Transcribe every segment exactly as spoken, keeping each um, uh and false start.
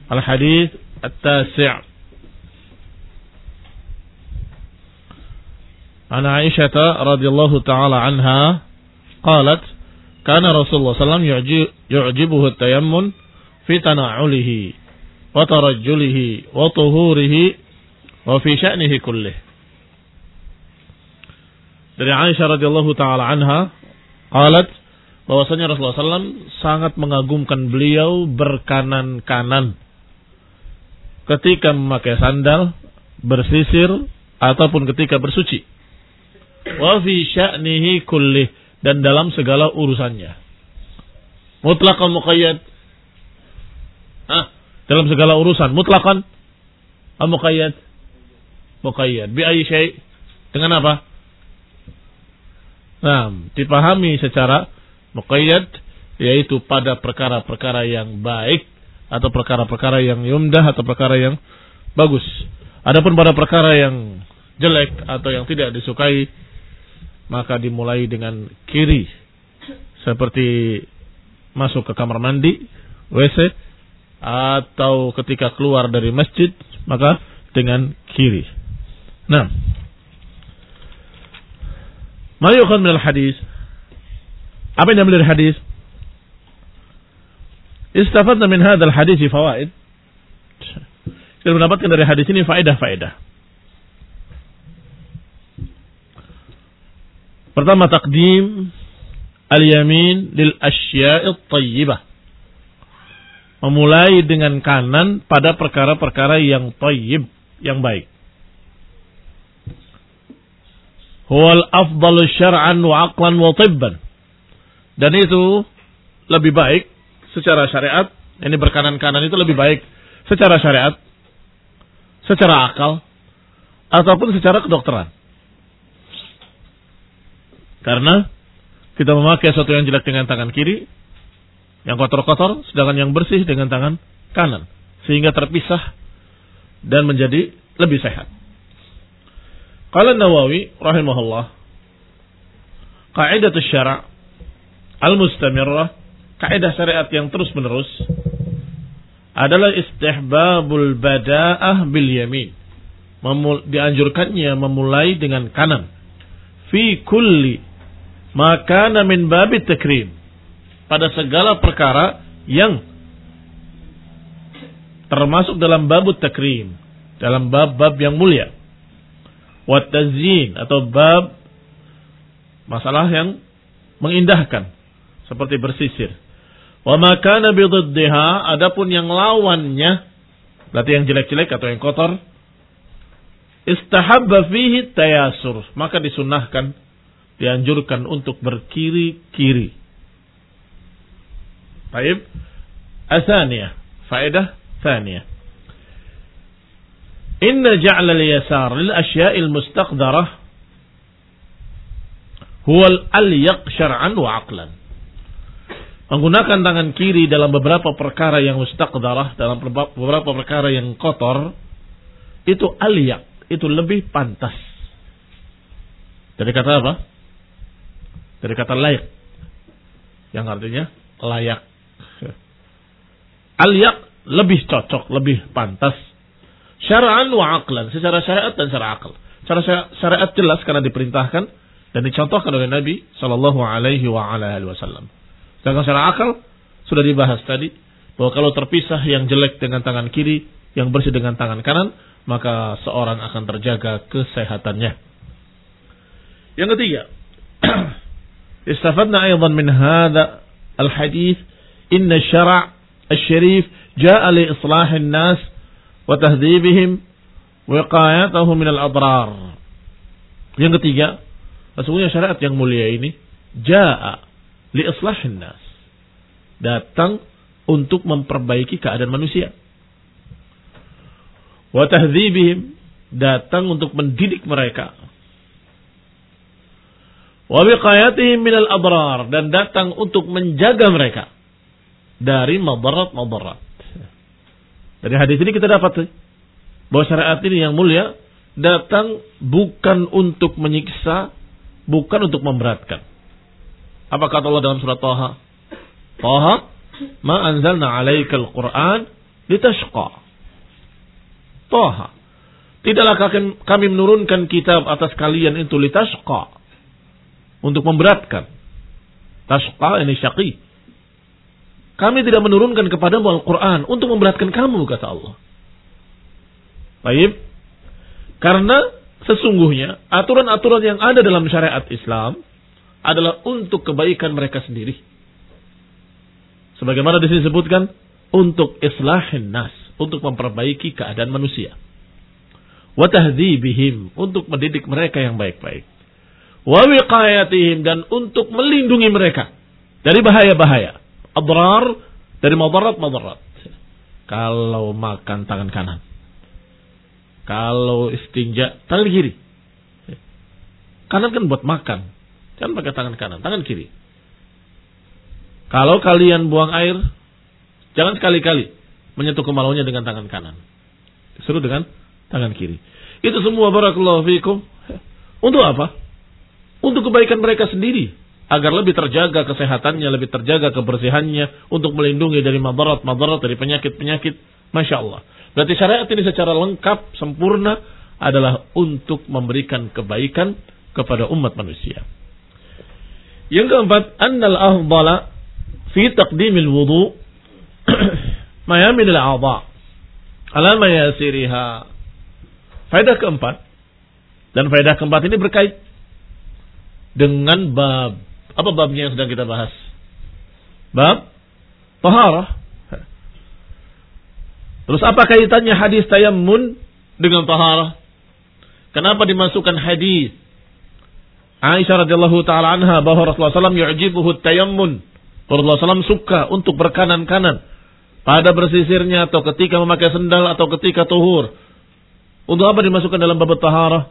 Al-hadits at-tasi'. An Aisyah radhiyallahu ta'ala anha qalat kana Rasulullah sallallahu alaihi wasallam yu'jibuhu at-tayammun fi tana'ulihi wa tarajjulihi wa tuhurihi wa fi sya'nihi kullih. Dari Aisyah radhiyallahu ta'ala anha qalat bahwasanya Rasulullah sallallahu alaihi wasallam sangat mengagumkan beliau berkanan-kanan ketika memakai sandal, bersisir ataupun ketika bersuci. Wa fi sya'nihi kullih, dan dalam segala urusannya. Mutlaqan muqayyad. Ah, dalam segala urusan mutlaqan atau muqayyad? Muqayyad. Bi ayyi syai'? Dengan apa? Nah, dipahami secara muqayyad yaitu pada perkara-perkara yang baik atau perkara-perkara yang yumdah atau perkara yang bagus. Adapun pada perkara yang jelek atau yang tidak disukai, maka dimulai dengan kiri, seperti masuk ke kamar mandi, W C, atau ketika keluar dari masjid, maka dengan kiri. Nah, ma yukhad min al-hadis? Apa yang diambil dari hadis? Istafadna min hadzal hadis fawaid. Kita mendapatkan dari hadis ini faedah-faedah. Pertama, taqdim al-yamin lil asya'i thayyibah. Memulai dengan kanan pada perkara-perkara yang thayyib, yang baik. Huwal afdalu syar'an wa aqlan wa tibban. Dan itu lebih baik secara syariat. Ini berkanan-kanan itu lebih baik secara syariat, secara akal, ataupun secara kedokteran. Karena kita memakai sesuatu yang jelek dengan tangan kiri, yang kotor-kotor, sedangkan yang bersih dengan tangan kanan, sehingga terpisah dan menjadi lebih sehat. Qala Nawawi rahimahullah, qaidatus syara' al-mustamirrah, kaidah syariat yang terus-menerus adalah istihbabul bada'ah bil yamin. Memul- dianjurkannya memulai dengan kanan. Fi kulli makana min babit takrim, pada segala perkara yang termasuk dalam babut takrim, dalam bab-bab yang mulia. Wa tazyin, atau bab masalah yang mengindahkan, seperti bersisir. Wa makana bididdiha, adapun yang lawannya, berarti yang jelek-jelek atau yang kotor, istahabba fihi tayasur, maka disunnahkan, dianjurkan untuk berkiri-kiri. Baik. Atsaniyah, faedah tsaniyah. Inna ja'la al-yasar lil asya'il mustaqdarah huwa al-alyaq syar'an wa 'aqlan. Menggunakan tangan kiri dalam beberapa perkara yang mustaqdarah, dalam beberapa perkara yang kotor, itu alyaq, itu lebih pantas. Dari kata apa? Dari kata layak, yang artinya layak. Alyaq lebih cocok, lebih pantas. Syara'an wa aqlan, secara syariat dan secara akal. Secara syariat jelas karena diperintahkan dan dicontohkan oleh Nabi sallallahu alaihi wa ala alihi wasallam. Sedangkan secara akal sudah dibahas tadi bahwa kalau terpisah yang jelek dengan tangan kiri, yang bersih dengan tangan kanan, maka seorang akan terjaga kesehatannya. Yang ketiga, istafadna aydan min hadha al-hadith inna syara' al-syarif ja'a li islahin nas wa tahdhibihim wiqayatahum min al-adrar. Yang ketiga, sesungguhnya syariat yang mulia ini ja'a li islahin nas, datang untuk memperbaiki keadaan manusia. Wa tahdhibihim, datang untuk mendidik mereka. Wa wiqayatihim min al-adrar, dan datang untuk menjaga mereka dari madarat-madarat. Dari hadis ini kita dapat bahwa syariat ini yang mulia datang bukan untuk menyiksa, bukan untuk memberatkan. Apa kata Allah dalam surat Taha? Taha, ma anzalna 'alaikal Qur'an litashqa. Toha. Tidaklah kami menurunkan kitab atas kalian itu litashqa. Untuk memberatkan. Tashqa ini syaqi. Kami tidak menurunkan kepadamu Al-Quran untuk memberatkan kamu, kata Allah. Baik. Karena sesungguhnya aturan-aturan yang ada dalam syariat Islam adalah untuk kebaikan mereka sendiri. Sebagaimana di sini disebutkan, untuk islahin nas, untuk memperbaiki keadaan manusia. Wa tahdzibihim, untuk mendidik mereka yang baik-baik. Wa wiqayatihim, dan untuk melindungi mereka dari bahaya-bahaya. Adrar, dari madarat-madarat. Kalau makan tangan kanan. Kalau istinja tangan kiri. Kanan kan buat makan. Jangan pakai tangan kanan, tangan kiri. Kalau kalian buang air, jangan sekali-kali menyentuh kemaluannya dengan tangan kanan. Disuruh dengan tangan kiri. Itu semua barakallahu fikum. Untuk apa? Untuk kebaikan mereka sendiri. Agar lebih terjaga kesehatannya, lebih terjaga kebersihannya. Untuk melindungi dari madarat-madarat, dari penyakit-penyakit. Masya Allah. Berarti syariat ini secara lengkap, sempurna adalah untuk memberikan kebaikan kepada umat manusia. Yang keempat, annal afdala fi taqdimil wudu mayamin al-a'dha ala mayasiriha. Faedah keempat, dan faedah keempat ini berkait dengan bab, apa babnya yang sedang kita bahas? Bab taharah. Terus apa kaitannya hadis tayammun dengan taharah? Kenapa dimasukkan hadis Aisyah radhiyallahu taala anha bahwa Rasulullah sallallahu alaihi wasallam yu'jibuhu tayammun. Rasulullah sallallahu alaihi wasallam suka untuk berkanan-kanan pada bersisirnya atau ketika memakai sendal atau ketika tuhur. Untuk apa dimasukkan dalam bab taharah?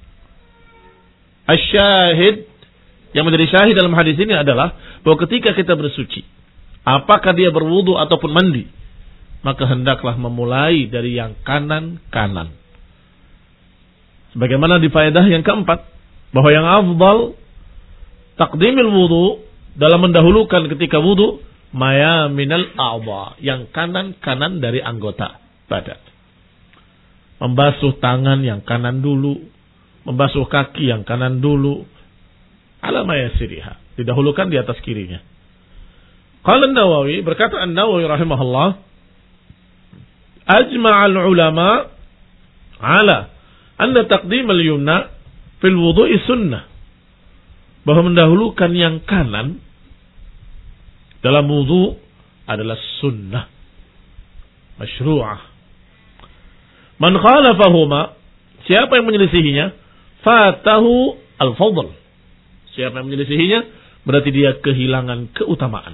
Asy-syahid, yang menjadi syahid dalam hadis ini adalah bahwa ketika kita bersuci, apakah dia berwudu ataupun mandi, maka hendaklah memulai dari yang kanan-kanan. Sebagaimana di faedah yang keempat, bahwa yang afdal taqdimil wudu, dalam mendahulukan ketika wudu, maya minal a'dha, yang kanan-kanan dari anggota badan. Membasuh tangan yang kanan dulu, membasuh kaki yang kanan dulu, ala mayasiriha, didahulukan di atas kirinya. Qala An-Nawawi, berkata An-Nawawi rahimahullah, ajma'al ulama ala anna taqdim al-yumna fil wudu'i sunnah, bahwa mendahulukan yang kanan dalam wudu adalah sunnah masyru'ah. Man khalafahuma, siapa yang menyelisihinya, fatahu al-fadl. Siapa yang menyelisihinya, berarti dia kehilangan keutamaan.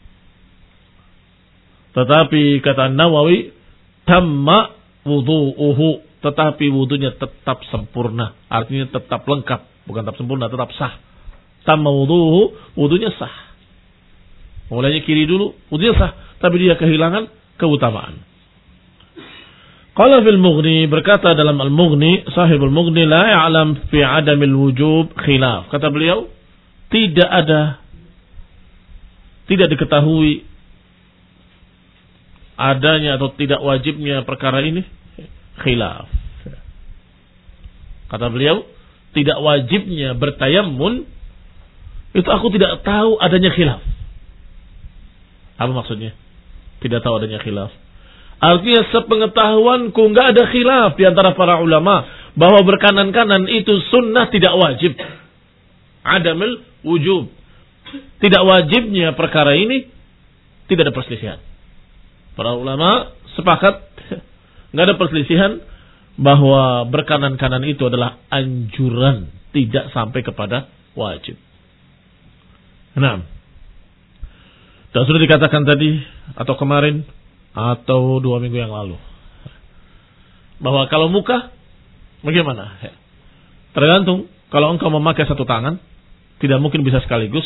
Tetapi kata Nawawi, tamma wudu'uhu, tetapi wudunya tetap sempurna. Artinya tetap lengkap, bukan tetap sempurna, tetap sah. Tamma wudu'uhu, wudunya sah. Mulainya kiri dulu, wudunya sah, tapi dia kehilangan keutamaan. Qala fil Mughni, berkata dalam Al-Mughni, sahibul Mughni, la ya'lam fi adamil wujub khilaf. Kata beliau, tidak ada, tidak diketahui adanya atau tidak wajibnya perkara ini khilaf. Kata beliau, tidak wajibnya bertayammun, itu aku tidak tahu adanya khilaf. Apa maksudnya? Tidak tahu adanya khilaf. Artinya sepengetahuanku enggak ada khilaf di antara para ulama bahwa berkanan-kanan itu sunnah, tidak wajib. Adamul wujub. Tidak wajibnya perkara ini, tidak ada perselisihan. Para ulama sepakat, enggak ada perselisihan bahwa berkanan-kanan itu adalah anjuran, tidak sampai kepada wajib. Nah, dan sudah dikatakan tadi atau kemarin atau dua minggu yang lalu, bahwa kalau muka bagaimana? Tergantung. Kalau engkau memakai satu tangan, tidak mungkin bisa sekaligus.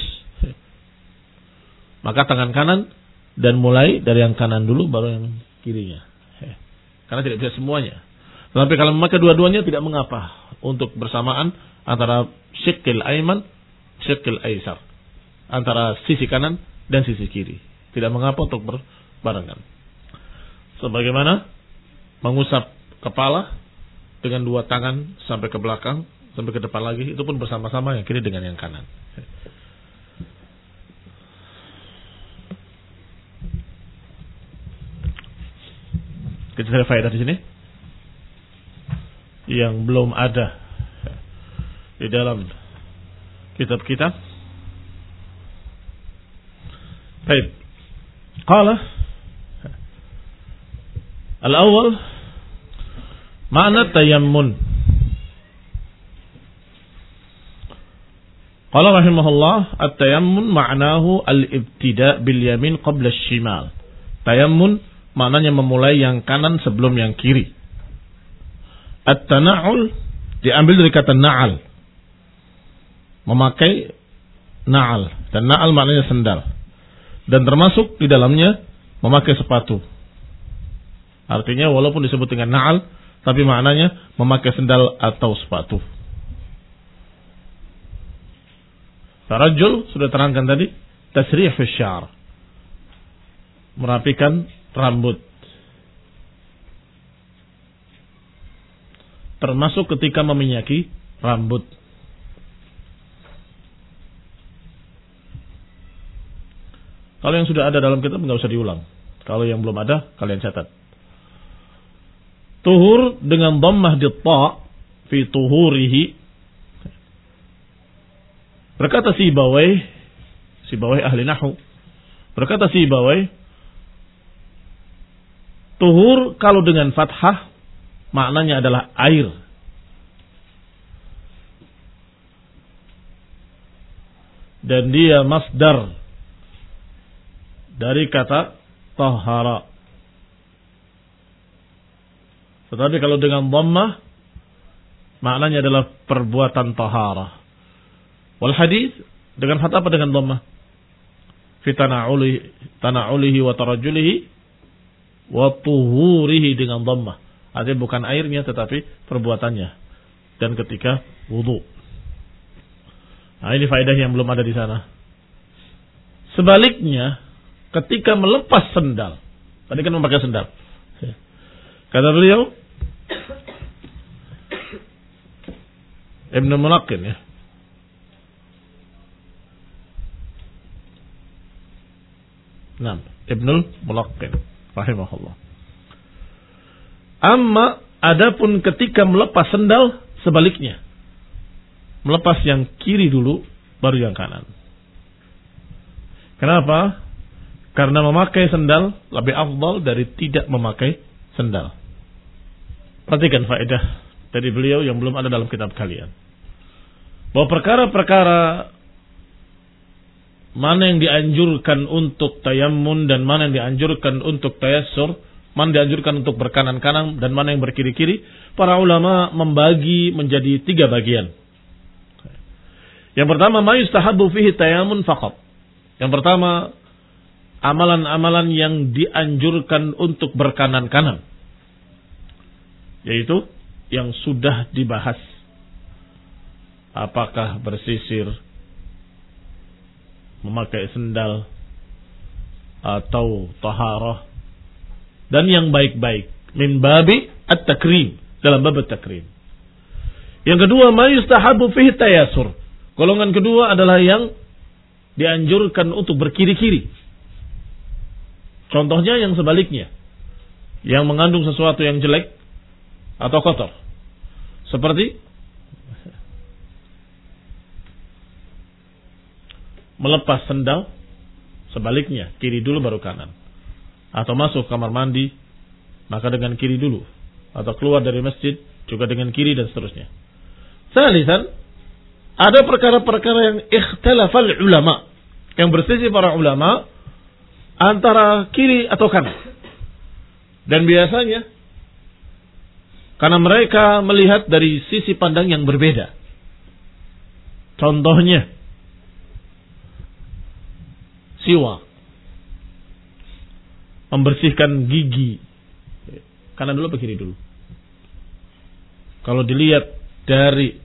Maka tangan kanan, dan mulai dari yang kanan dulu baru yang kirinya. Karena tidak bisa semuanya. Tetapi kalau memakai dua-duanya tidak mengapa untuk bersamaan antara syikil aiman, syikil aisar, antara sisi kanan dan sisi kiri. Tidak mengapa untuk berbarengan. Sebagaimana mengusap kepala dengan dua tangan sampai ke belakang, sampai ke depan lagi, itu pun bersama-sama yang kiri dengan yang kanan. Kita ada faedah di sini yang belum ada di dalam kitab kita. Baik. Qala al-awwal makna tayammun. Qala rahimahullah at-tayammun ma'nahu al-ibtida' bil yamin qabla asy-shimal. Tayammun maknanya memulai yang kanan sebelum yang kiri. At-tana'ul diambil dari kata na'al. Memakai na'al. Dan na'al maknanya sendal. Dan termasuk di dalamnya memakai sepatu. Artinya walaupun disebut dengan na'al, tapi maknanya memakai sendal atau sepatu. Tarajjul sudah terangkan tadi. Tasrih fi syar. Merapikan rambut. Termasuk ketika meminyaki rambut. Kalau yang sudah ada dalam kitab nggak usah diulang. Kalau yang belum ada kalian catat. Tuhur dengan dhammah di ta fi tuhurihi. Berkata Sibawai, Sibawai ahli nahwu. Berkata Sibawai, tuhur kalau dengan fathah maknanya adalah air. Dan dia masdar dari kata tahara. Tetapi kalau dengan dhammah maknanya adalah perbuatan tahara. Wal hadis dengan fathah apa dengan dhammah? Fi tana'ulihi tana'ulihi wa tarajjulihi wa tuhurihi dengan dhammah. Artinya bukan airnya tetapi perbuatannya. Dan ketika wudu. Nah, ini faedah yang belum ada di sana. Sebaliknya, ketika melepas sendal. Tadi kan memakai sendal. Kata beliau Ibnu Mulaqqin ya. Nah, Ibnul Mulaqqin rahimahullah. Amma adapun ketika melepas sendal sebaliknya. Melepas yang kiri dulu baru yang kanan. Kenapa? Karena memakai sendal lebih afdal dari tidak memakai sendal. Perhatikan faedah dari beliau yang belum ada dalam kitab kalian. Bahwa perkara-perkara mana yang dianjurkan untuk tayammun dan mana yang dianjurkan untuk tayassur, mana yang dianjurkan untuk berkanan-kanan dan mana yang berkiri-kiri, para ulama membagi menjadi tiga bagian. Yang pertama, ma yustahabbu fihi tayammun faqat. Yang pertama, amalan-amalan yang dianjurkan untuk berkanan-kanan, yaitu yang sudah dibahas. Apakah bersisir, memakai sendal, atau taharah, dan yang baik-baik. Min babi at-takrim, dalam bab at-takrim. Yang kedua, ma yustahabu fihi tayassur. Golongan kedua adalah yang dianjurkan untuk berkiri-kiri. Contohnya yang sebaliknya, yang mengandung sesuatu yang jelek atau kotor. Seperti melepas sendal, sebaliknya, kiri dulu baru kanan. Atau masuk kamar mandi, maka dengan kiri dulu. Atau keluar dari masjid, juga dengan kiri dan seterusnya. Salisan, ada perkara-perkara yang ikhtilafal ulama, yang berselisih para ulama antara kiri atau kanan. Dan biasanya karena mereka melihat dari sisi pandang yang berbeda. Contohnya siwak, membersihkan gigi, kanan dulu apa kiri dulu? Kalau dilihat dari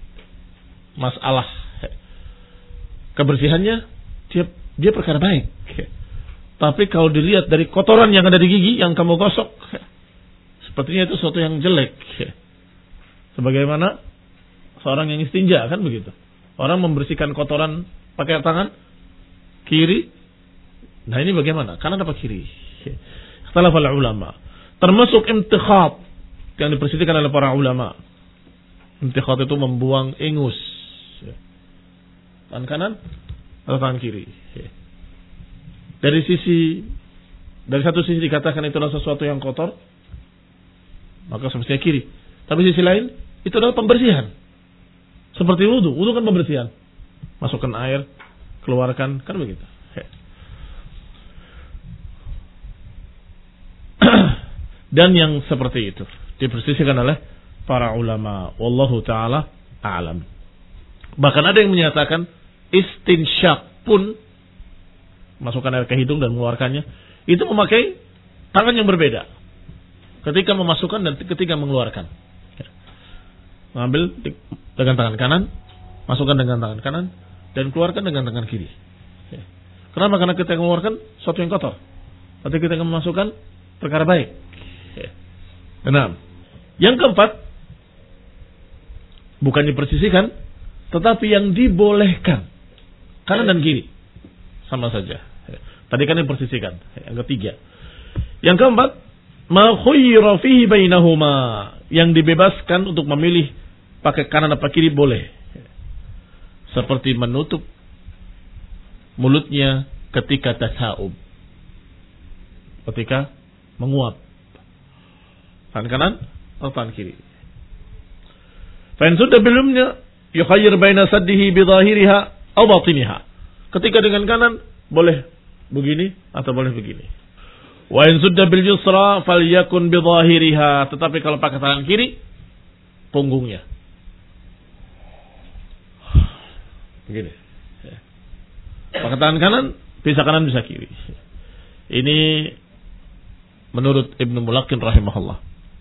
masalah kebersihannya, dia dia perkara baik. Tapi kalau dilihat dari kotoran yang ada di gigi yang kamu gosok, sepertinya itu sesuatu yang jelek. Sebagaimana seorang yang istinja, kan begitu. Orang membersihkan kotoran pakai tangan kiri. Nah ini bagaimana? Kanan apa kiri? Ikhtalafa ulama. Termasuk intikhat yang diperselisihkan oleh para ulama. Intikhat itu membuang ingus. Tangan kanan atau tangan kiri. Dari sisi dari satu sisi dikatakan itulah sesuatu yang kotor, maka semestinya kiri. Tapi sisi lain itu adalah pembersihan. Seperti wudu, wudu kan pembersihan. Masukkan air, keluarkan, kan begitu. Dan yang seperti itu diperselisihkan oleh para ulama. Wallahu taala a'lam. Bahkan ada yang menyatakan istinsyak pun, masukkan air ke hidung dan mengeluarkannya, itu memakai tangan yang berbeda ketika memasukkan dan ketika mengeluarkan. Mengambil dengan tangan kanan, masukkan dengan tangan kanan, dan keluarkan dengan tangan kiri. Kenapa? Karena kita mengeluarkan sesuatu yang kotor, tapi kita memasukkan perkara baik. Enam. Yang keempat, bukan dipersisihkan, tetapi yang dibolehkan kanan dan kiri sama saja. Tadi kan yang persisihkan. Yang ketiga. Yang keempat, ma khuyyira fihi bainahuma, yang dibebaskan untuk memilih pakai kanan apa kiri boleh. Seperti menutup mulutnya ketika tasa'ub, ketika menguap, tangan kanan atau tangan kiri. Fa in sudda bilumnya yukhayyir baina saddihi bi dhahiriha aw batiniha. Ketika dengan kanan boleh begini atau boleh begini. Wa in sudda bil yusra falyakun bi dhahiriha, tetapi kalau pakai tangan kiri punggungnya. Begini. Pakai tangan kanan bisa kanan bisa kiri. Ini menurut Ibnu Mulaqqin rahimahullah.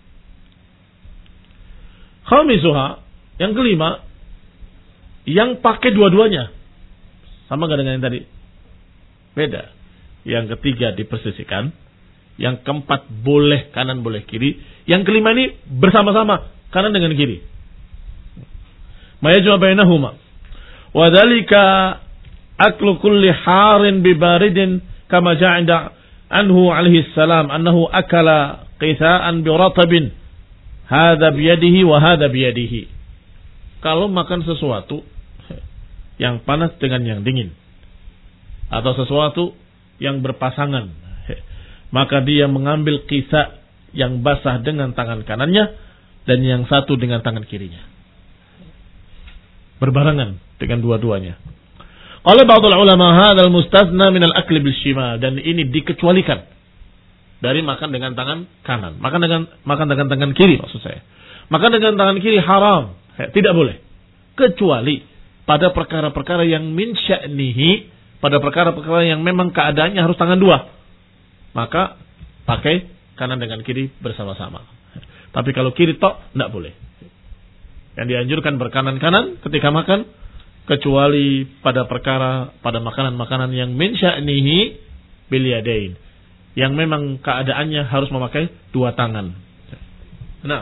Khamisuha, yang kelima, yang pakai dua-duanya. Sama enggak dengan yang tadi? Beda. Yang ketiga dipersisihkan, yang keempat boleh kanan boleh kiri, yang kelima ini bersama-sama kanan dengan kiri. Mayajma bainahuma. Wa dzalika aklu kulli harin bi baridin kama ja'ida anhu alaihi salam annahu akala qitha'an bi ratabin hadza bi yadihi wa hadza bi yadihi. Kalau makan sesuatu yang panas dengan yang dingin atau sesuatu yang berpasangan, maka dia mengambil kisah yang basah dengan tangan kanannya dan yang satu dengan tangan kirinya, berbarengan dengan dua-duanya. Qala ba'dul ulama hadzal mustathna min al-akl bil shimal, dan ini dikecualikan dari makan dengan tangan kanan. Makan dengan makan dengan tangan kiri maksud saya. Makan dengan tangan kiri haram, tidak boleh. Kecuali pada perkara-perkara yang min sya'nihi, pada perkara-perkara yang memang keadaannya harus tangan dua, maka pakai kanan dengan kiri bersama-sama. Tapi kalau kiri tok, tidak boleh. Yang dianjurkan berkanan-kanan ketika makan, kecuali pada perkara, pada makanan-makanan yang min sya'nihi bil yadain, yang memang keadaannya harus memakai dua tangan. Nah,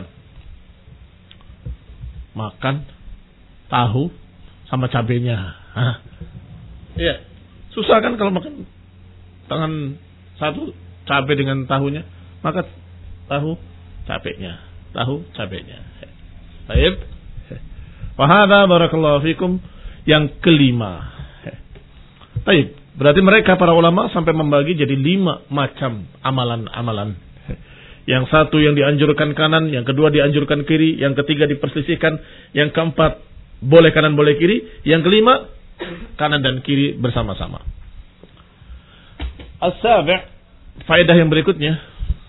makan tahu sama cabenya. Iya. Susah kan kalau makan tangan satu cabai dengan tahunya, maka tahu cabenya, tahu cabenya. Baik. Wa hadza barakallahu fikum yang kelima. Baik, berarti mereka para ulama sampai membagi jadi lima macam amalan-amalan. Yang satu yang dianjurkan kanan, yang kedua dianjurkan kiri, yang ketiga diperselisihkan, yang keempat boleh kanan boleh kiri, yang kelima kanan dan kiri bersama-sama. As-sabi', faedah yang berikutnya,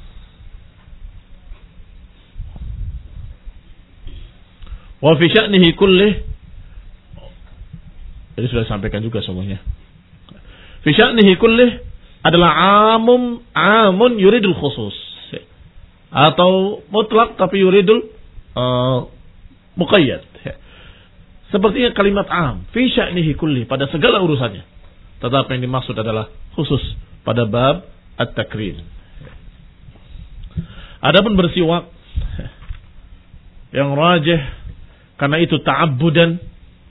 wa fi sya'nihi kullih, jadi sudah sampaikan juga semuanya. Fi sya'nihi kullih adalah amum amun yuridul khusus, atau mutlak tapi yuridul uh, muqayyad. Sepertinya kalimat am, fi sya'nihi kulli, pada segala urusannya. Tetapi yang dimaksud adalah khusus pada bab at-takrim. Adapun bersiwak yang rajih karena itu ta'abbudan,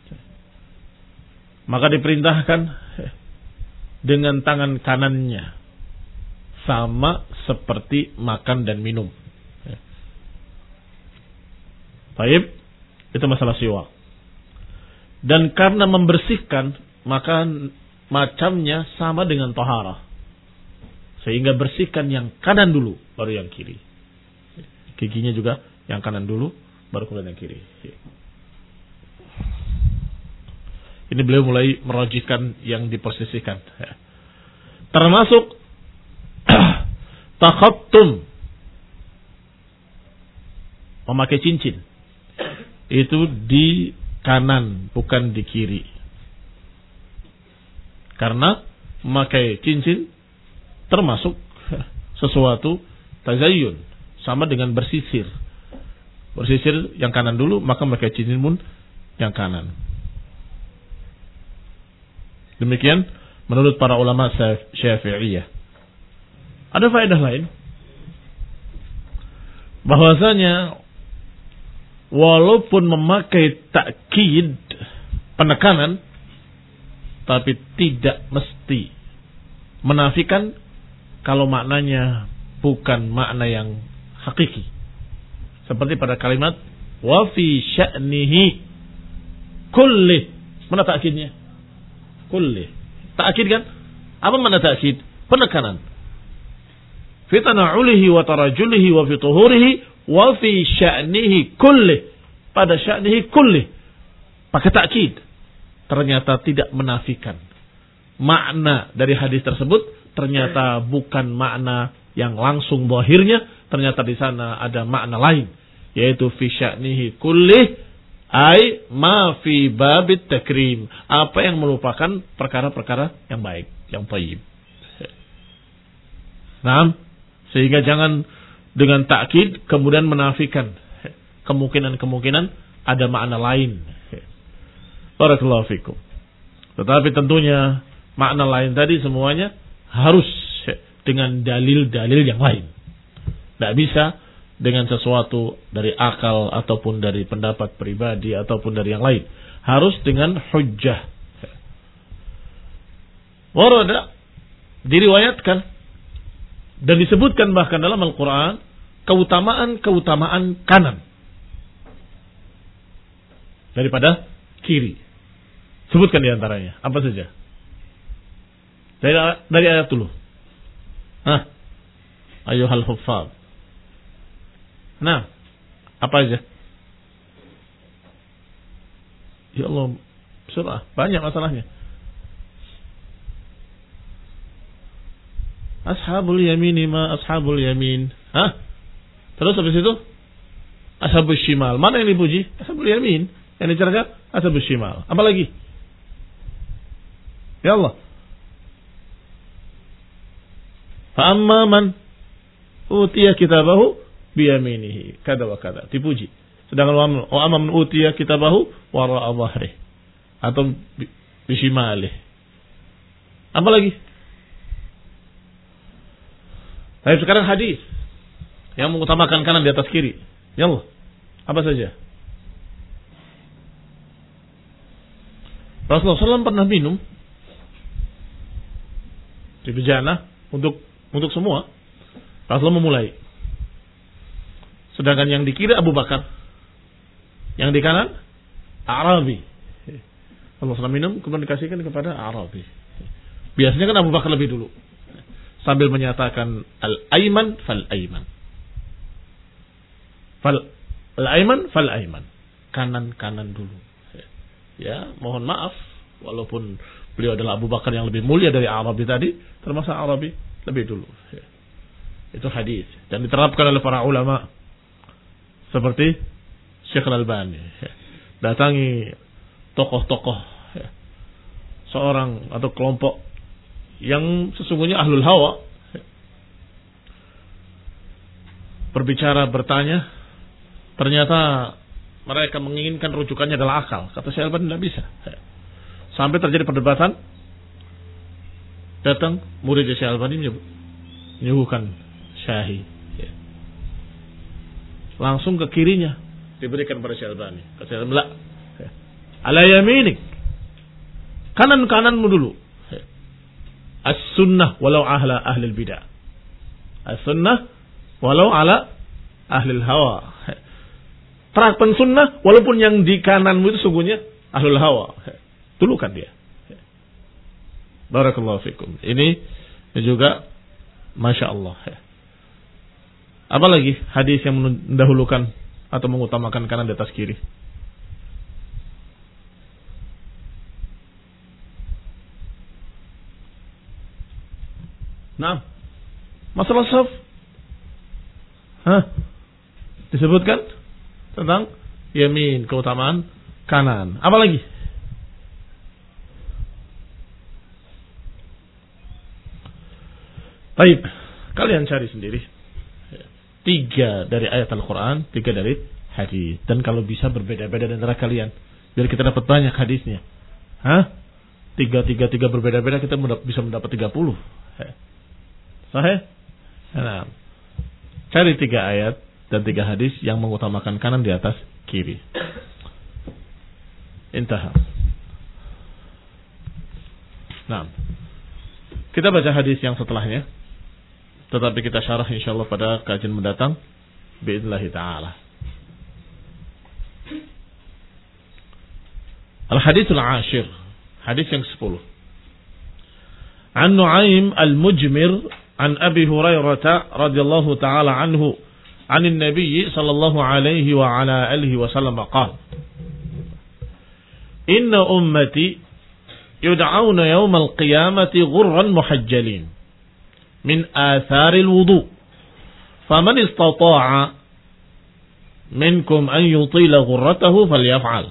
maka diperintahkan dengan tangan kanannya, sama seperti makan dan minum. Baik, itu masalah siwak. Dan karena membersihkan, maka macamnya sama dengan taharah. Sehingga bersihkan yang kanan dulu, baru yang kiri. Giginya juga yang kanan dulu, baru kemudian yang kiri. Ini beliau mulai merajihkan yang diposisikan. Termasuk takhattum, memakai cincin. Itu di kanan, bukan di kiri. Karena memakai cincin termasuk sesuatu tazayyun, sama dengan bersisir. Bersisir yang kanan dulu, maka memakai cincin pun yang kanan. Demikian menurut para ulama Syafi'iyah. Ada faedah lain, bahwasanya walaupun memakai takkid, penekanan, tapi tidak mesti menafikan kalau maknanya bukan makna yang hakiki. Seperti pada kalimat wa fi sya'nihi kulli. Mana takkidnya? Kulli. Takkid kan? Apa makna takkid? Penekanan. Fi tana'ulihi wa tarajulihi wa fi tuhurihi wa fi sya'nihi kulli. Pada sya'nihi kulli. Pakai takkid. Ternyata tidak menafikan. Makna dari hadis tersebut ternyata bukan makna yang langsung zahirnya, ternyata di sana ada makna lain, yaitu fi sya'nihi kulli, ai ma fi babit takrim, apa yang merupakan perkara-perkara yang baik, yang thayyib. Nah, sehingga jangan dengan takkid kemudian menafikan kemungkinan-kemungkinan ada makna lain. Barakallahu fikum. Tetapi tentunya makna lain tadi semuanya harus dengan dalil-dalil yang lain. Tidak bisa dengan sesuatu dari akal ataupun dari pendapat pribadi ataupun dari yang lain. Harus dengan hujjah. Warada, diriwayatkan dan disebutkan bahkan dalam Al-Quran keutamaan-keutamaan kanan daripada kiri. Sebutkan diantaranya. Apa saja? Dari, dari ayat dulu. Hah? Ayyuhal huffaz. Nah, apa aja? Ya Allah, surah. Banyak masalahnya. Ashabul yamini ma ashabul yamin. Hah? Terus habis itu? Ashabul shimal. Mana yang dipuji? Ashabul yamin. Yang dicerahkan? Ashabul shimal. Apa lagi? Ya Allah. Fa'amma man utiya kitabahu biyaminihi kada wa kada, dipuji. Sedangkan wa amma man utiya kitabahu wara'a dhahrihi atau bishimalihi. Apa lagi? Tapi sekarang hadis yang mengutamakan kanan di atas kiri. Ya Allah. Apa saja? Rasulullah shallallahu alaihi wasallam pernah minum di bejana untuk Untuk semua. Rasulullah memulai. Sedangkan yang di kiri Abu Bakar, yang di kanan Arabi. Allah shallallahu minum kemudian dikasihkan kepada Arabi. Biasanya kan Abu Bakar lebih dulu, sambil menyatakan al-aiman fal-aiman, fal al-aiman fal-aiman, kanan-kanan dulu. Ya, mohon maaf walaupun beliau adalah Abu Bakar yang lebih mulia dari Arabi tadi, termasuk Arabi lebih dulu. Itu hadis dan diterapkan oleh para ulama seperti Syekh Al-Albani. Datangi tokoh-tokoh seorang atau kelompok yang sesungguhnya ahlul hawa, berbicara, bertanya, ternyata mereka menginginkan rujukannya adalah akal. Kata Syekh Al-Albani tidak bisa. Sampai terjadi perdebatan Datang murid Syekh Albani menyuguhkan syahi. Ya. Langsung ke kirinya diberikan pada Syekh Albani. Kata Syekh Albani, ya. Ala yaminik. Kanan-kananmu dulu. Ya. As-sunnah walau ahla ahlil bidah. As-sunnah walau ala ahlil hawa. Ya. Terapkan sunnah walaupun yang di kananmu itu sungguhnya ahlul hawa. Ya. Tulukan dia. Ya. Barakallahu fikum. Ini juga Masya Allah. Ya. Apalagi hadis yang mendahulukan atau mengutamakan kanan di atas kiri? Nah, masalah saf. Hah? Disebutkan tentang yamin, keutamaan kanan. Apalagi? Baik, kalian cari sendiri. Tiga dari ayat Al-Quran, tiga dari hadis. Dan kalau bisa berbeda-beda di antara kalian, biar kita dapat banyak hadisnya. Hah? Tiga, tiga, tiga berbeda-beda, kita bisa mendapat tiga puluh. Sahih? Nah, cari tiga ayat dan tiga hadis yang mengutamakan kanan di atas kiri. Intaha. Nah, kita baca hadis yang setelahnya. Tetapi kita syarah insyaallah pada kajian mendatang biidznillah taala. Al-haditsul ashir, hadis yang sepuluh. An Nu'aim al-Mujmir an Abi Hurairah radhiyallahu taala anhu, 'an an-nabiy sallallahu alaihi wa ala alihi wasallam qala: Inna ummati yud'auna yawmal qiyamati ghurran muhajjalin min atharil wudu, faman istata'a minkum an yutila ghurratahu falyaf'al.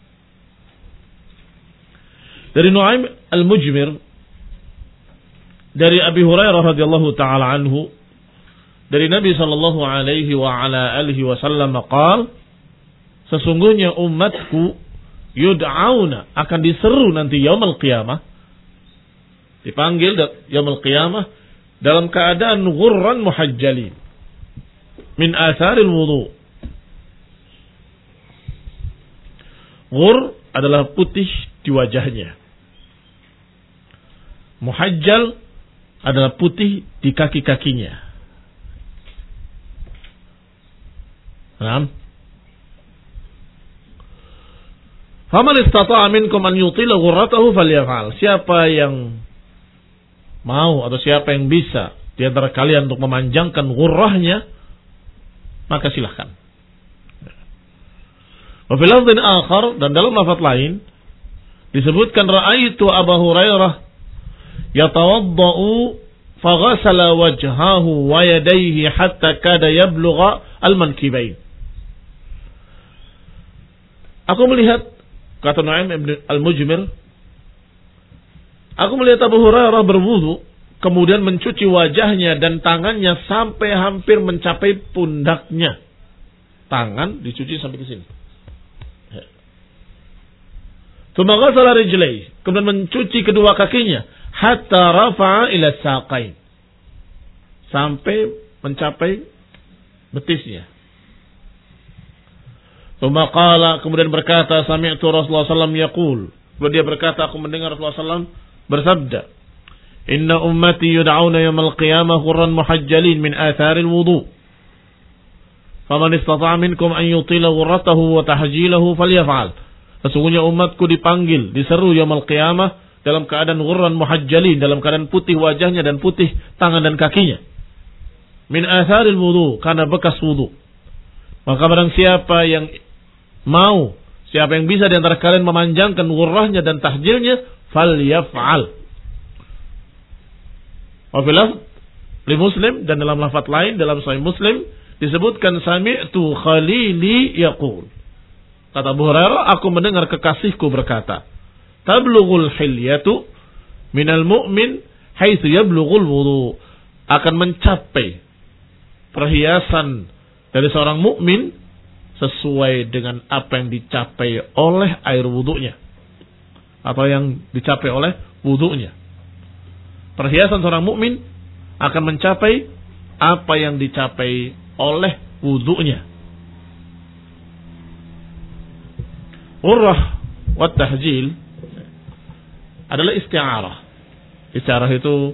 Dari Nu'aim al-Mujmir, dari Abi Hurairah radhiyallahu taala anhu, dari Nabi sallallahu alaihi wa ala alihi wasallam qala, sesungguhnya umatku yud'auna, akan diseru nanti yaumul qiyamah, dipanggil yaumul qiyamah dalam keadaan ghurran muhajjalin min atharil wudu. Ghur adalah putih di wajahnya. Muhajjal adalah putih di kaki-kakinya. Naam. Faman istata'a minkum an yutila ghurratahu falyaf'al. Siapa yang mau atau siapa yang bisa di antara kalian untuk memanjangkan ghurrahnya, maka silahkan. Wa fil lafdhin akhar, dan dalam lafaz lain disebutkan ra'aitu Abu Hurairah yatawaddau faghasala wajhahu wa yadayhi hatta kada yablugha al-mankibain. Aku melihat, kata Nu'aim al-Mujmir, aku melihat Abu Hurairah berwudu, kemudian mencuci wajahnya dan tangannya sampai hampir mencapai pundaknya. Tangan dicuci sampai ke sini. Tsumma ghasala rijlaihi, kemudian mencuci kedua kakinya hatta rafa'a ila saqain, sampai mencapai betisnya. Tsumma qala, kemudian berkata, sami'tu Rasulullah sallallahu alaihi wasallam yaqul, kemudian dia berkata, aku mendengar Rasulullah sallallahu alaihi wasallam bersabda, Inna ummati yud'auna yawmal qiyamah ghurran muhajjalin min atharil wudu, faman istata'a minkum an yutila ghurratahu wa tahjilahu falyaf'al. Sesungguhnya umatku dipanggil, diseru yaumul qiyamah dalam keadaan ghurran muhajjalin, dalam keadaan putih wajahnya dan putih tangan dan kakinya. Min atharil wudu, karena bekas wudu. Maka barang siapa yang mau, siapa yang bisa di antara kalian memanjangkan ghurrahnya dan tahjilnya, falyaf'al. Wa fil lafz li Muslim, dan dalam lafaz lain dalam Sahih Muslim disebutkan sami'tu khalili yaqul. Kata Abu Hurairah, aku mendengar kekasihku berkata, tablughul hilyatu minal mu'min haitsu yablughul wudu, akan mencapai perhiasan dari seorang mukmin sesuai dengan apa yang dicapai oleh air wudunya atau yang dicapai oleh wudunya. perhiasan seorang mukmin akan mencapai apa yang dicapai oleh wudunya. Urrah wa tahjil adalah isti'arah. Isti'arah itu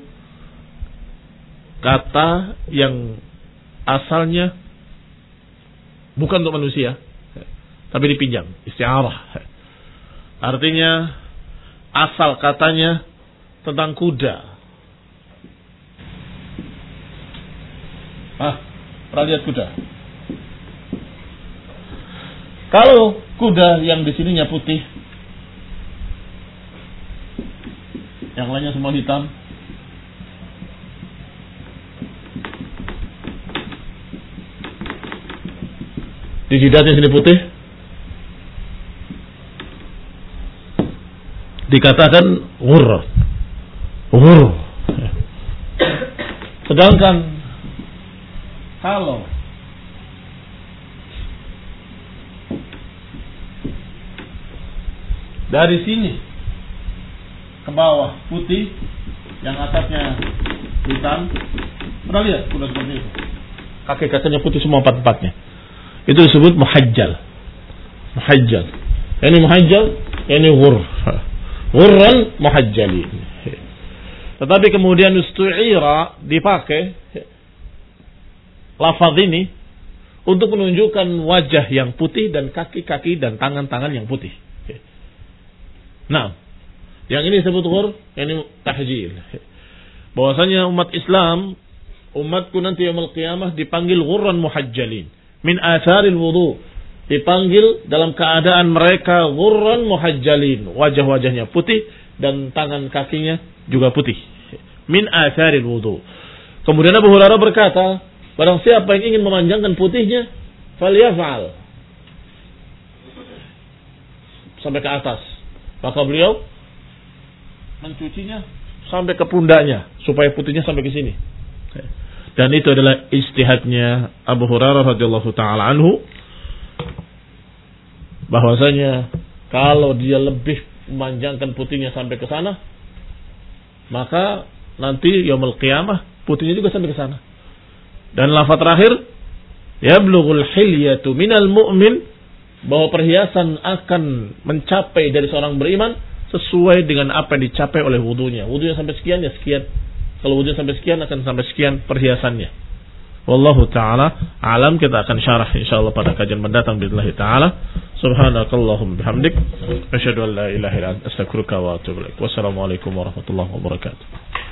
kata yang asalnya bukan untuk manusia, tapi dipinjam. Isti'arah artinya asal katanya tentang kuda. Ah, pernah lihat kuda? Kalau kuda yang di sininya putih, yang lainnya semua hitam, di jidatnya sini putih, dikatakan ghurr. Ghurr. Sedangkan kalau dari sini ke bawah putih, yang atasnya hitam, pernah lihat kuda seperti itu? Kaki-kakinya putih semua empat-empatnya. Itu disebut muhajjal. Muhajjal. Ini muhajjal, ini ghurr. Ghurran muhajjalin. Tetapi kemudian ustu'ira, dipakai lafaz ini untuk menunjukkan wajah yang putih dan kaki-kaki dan tangan-tangan yang putih. Nah, yang ini disebut ghurr, ini tahjil. Bahwasanya umat Islam, umatku nanti yaumul qiyamah dipanggil ghurran muhajjalin min atharil wudu, dipanggil dalam keadaan mereka ghurran muhajjalin, wajah-wajahnya putih dan tangan kakinya juga putih, min atharil wudu. Kemudian Abu Hurairah berkata, barang siapa yang ingin memanjangkan putihnya, falyaf'al, sampai ke atas. Maka beliau mencucinya sampai ke pundaknya supaya putihnya sampai ke sini. Dan itu adalah ijtihadnya Abu Hurairah radhiyallahu taala anhu, bahwasanya kalau dia lebih memanjangkan putihnya sampai ke sana, maka nanti yaumul qiyamah putihnya juga sampai ke sana. Dan lafaz terakhir, yablughul hilyatu minal mu'min, bahwa perhiasan akan mencapai dari seorang beriman sesuai dengan apa yang dicapai oleh wudunya. Wudunya sampai sekian ya sekian. Kalau wudunya sampai sekian akan sampai sekian perhiasannya. Wallahu ta'ala alam. Kita akan syarah insyaallah pada kajian mendatang billahi ta'ala. Subhanakallahumma bihamdik asyhadu an la ilaha illa anta astaghfiruka wa atubu ilaik. Wassalamualaikum warahmatullahi wabarakatuh.